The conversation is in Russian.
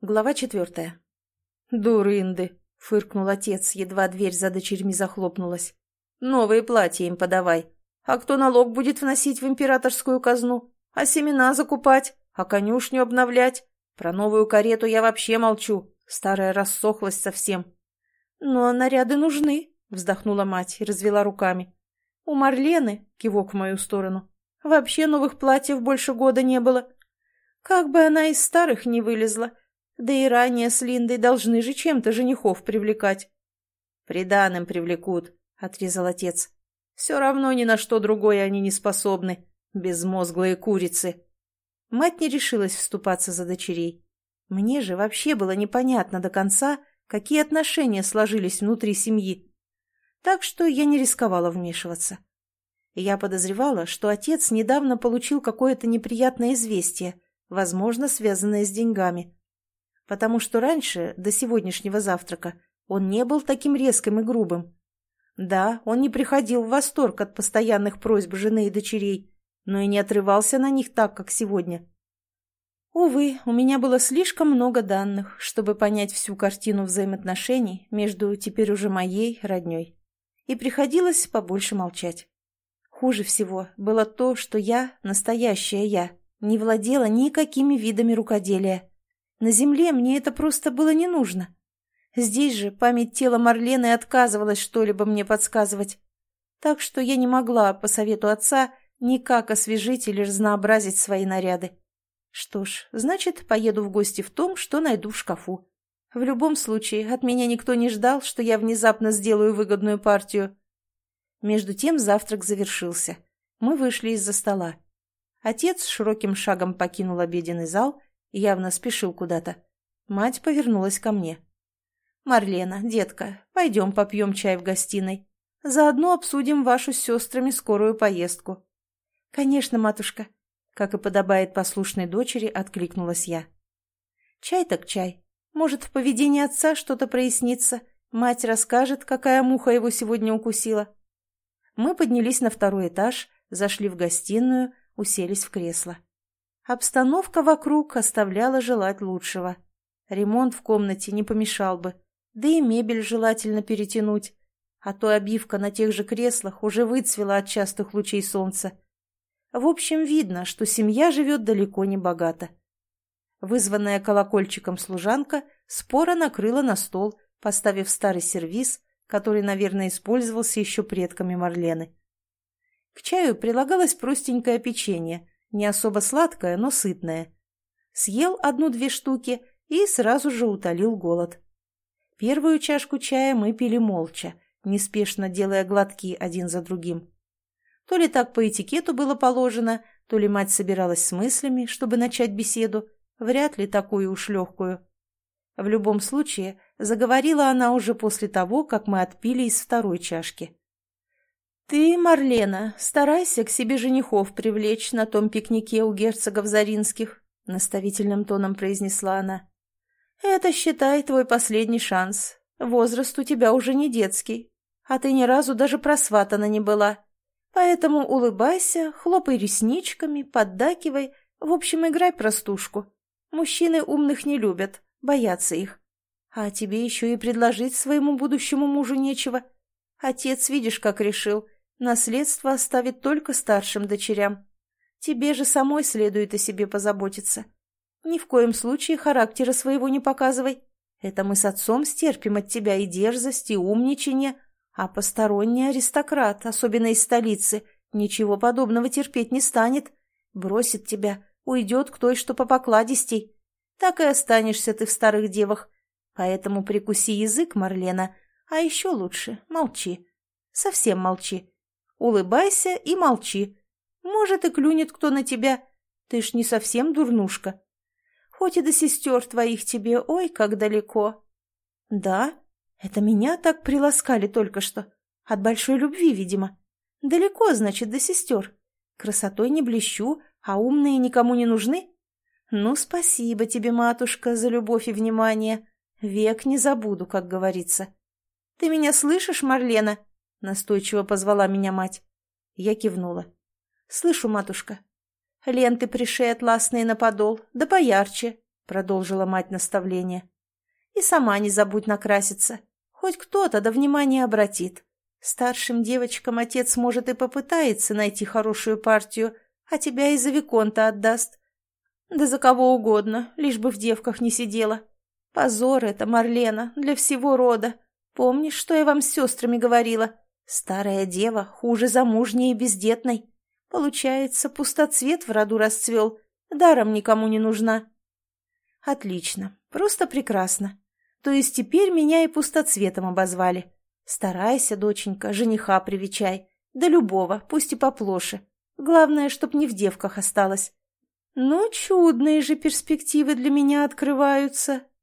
Глава 4. «Дурынды!» — фыркнул отец, едва дверь за дочерьми захлопнулась. «Новые платья им подавай. А кто налог будет вносить в императорскую казну? А семена закупать? А конюшню обновлять? Про новую карету я вообще молчу. Старая рассохлась совсем». «Но наряды нужны», — вздохнула мать и развела руками. «У Марлены, — кивок в мою сторону, — вообще новых платьев больше года не было. Как бы она из старых не вылезла. Да и ранее с Линдой должны же чем-то женихов привлекать». «Приданым привлекут», — отрезал отец. «Все равно ни на что другое они не способны, безмозглые курицы». Мать не решилась вступаться за дочерей. Мне же вообще было непонятно до конца, какие отношения сложились внутри семьи. Так что я не рисковала вмешиваться. Я подозревала, что отец недавно получил какое-то неприятное известие, возможно, связанное с деньгами. Потому что раньше, до сегодняшнего завтрака, он не был таким резким и грубым. Да, он не приходил в восторг от постоянных просьб жены и дочерей, но и не отрывался на них так, как сегодня. Увы, у меня было слишком много данных, чтобы понять всю картину взаимоотношений между теперь уже моей родней. И приходилось побольше молчать. Хуже всего было то, что я, настоящая я, не владела никакими видами рукоделия. На земле мне это просто было не нужно. Здесь же память тела Марлены отказывалась что-либо мне подсказывать. Так что я не могла, по совету отца, никак освежить или разнообразить свои наряды. Что ж, значит, поеду в гости в том, что найду в шкафу. В любом случае, от меня никто не ждал, что я внезапно сделаю выгодную партию. Между тем завтрак завершился. Мы вышли из-за стола. Отец широким шагом покинул обеденный зал, явно спешил куда-то. Мать повернулась ко мне. «Марлена, детка, пойдем попьем чай в гостиной. Заодно обсудим вашу с сестрами скорую поездку». «Конечно, матушка», — как и подобает послушной дочери, откликнулась я. «Чай так чай. Может, в поведении отца что-то прояснится. Мать расскажет, какая муха его сегодня укусила». Мы поднялись на второй этаж, зашли в гостиную, уселись в кресло. Обстановка вокруг оставляла желать лучшего. Ремонт в комнате не помешал бы, да и мебель желательно перетянуть, а то обивка на тех же креслах уже выцвела от частых лучей солнца. В общем, видно, что семья живет далеко не богато. Вызванная колокольчиком служанка споро накрыла на стол, поставив старый сервиз, который, наверное, использовался еще предками Марлены. К чаю прилагалось простенькое печенье, не особо сладкое, но сытное. Съел 1-2 штуки и сразу же утолил голод. Первую чашку чая мы пили молча, неспешно делая глотки один за другим. То ли так по этикету было положено, то ли мать собиралась с мыслями, чтобы начать беседу, вряд ли такую уж легкую. В любом случае, заговорила она уже после того, как мы отпили из второй чашки. «Ты, Марлена, старайся к себе женихов привлечь на том пикнике у герцогов Заринских», — наставительным тоном произнесла она. «Это, считай, твой последний шанс. Возраст у тебя уже не детский, а ты ни разу даже просватана не была. Поэтому улыбайся, хлопай ресничками, поддакивай, в общем, играй простушку. Мужчины умных не любят, боятся их. А тебе еще и предложить своему будущему мужу нечего. Отец, видишь, как решил, наследство оставит только старшим дочерям. Тебе же самой следует о себе позаботиться. Ни в коем случае характера своего не показывай. Это мы с отцом стерпим от тебя и дерзость, и умничанье, а посторонний аристократ, особенно из столицы, ничего подобного терпеть не станет. Бросит тебя, уйдет к той, что попокладистей. Так и останешься ты в старых девах. Поэтому прикуси язык, Марлена, а еще лучше молчи. Совсем молчи. Улыбайся и молчи. Может, и клюнет кто на тебя. Ты ж не совсем дурнушка. Хоть и до сестер твоих тебе, ой, как далеко». «Да? Это меня так приласкали только что. От большой любви, видимо. Далеко, значит, до сестер. Красотой не блещу, а умные никому не нужны? Ну, спасибо тебе, матушка, за любовь и внимание. Век не забуду, как говорится. Ты меня слышишь, Марлена?» — настойчиво позвала меня мать. Я кивнула. «Слышу, матушка. Ленты пришей атласные на подол, да поярче. продолжила мать наставление. И сама не забудь накраситься. Хоть кто-то да внимание обратит. Старшим девочкам отец, может, и попытается найти хорошую партию, а тебя и за виконта отдаст. Да за кого угодно, лишь бы в девках не сидела. Позор это, Марлена, для всего рода. Помнишь, что я вам с сестрами говорила? Старая дева хуже замужней и бездетной. Получается, пустоцвет в роду расцвел, даром никому не нужна. Отлично, просто прекрасно. То есть теперь меня и пустоцветом обозвали. Старайся, доченька, жениха привечай. Да любого, пусть и поплоше. Главное, чтоб не в девках осталось. Ну, чудные же перспективы для меня открываются.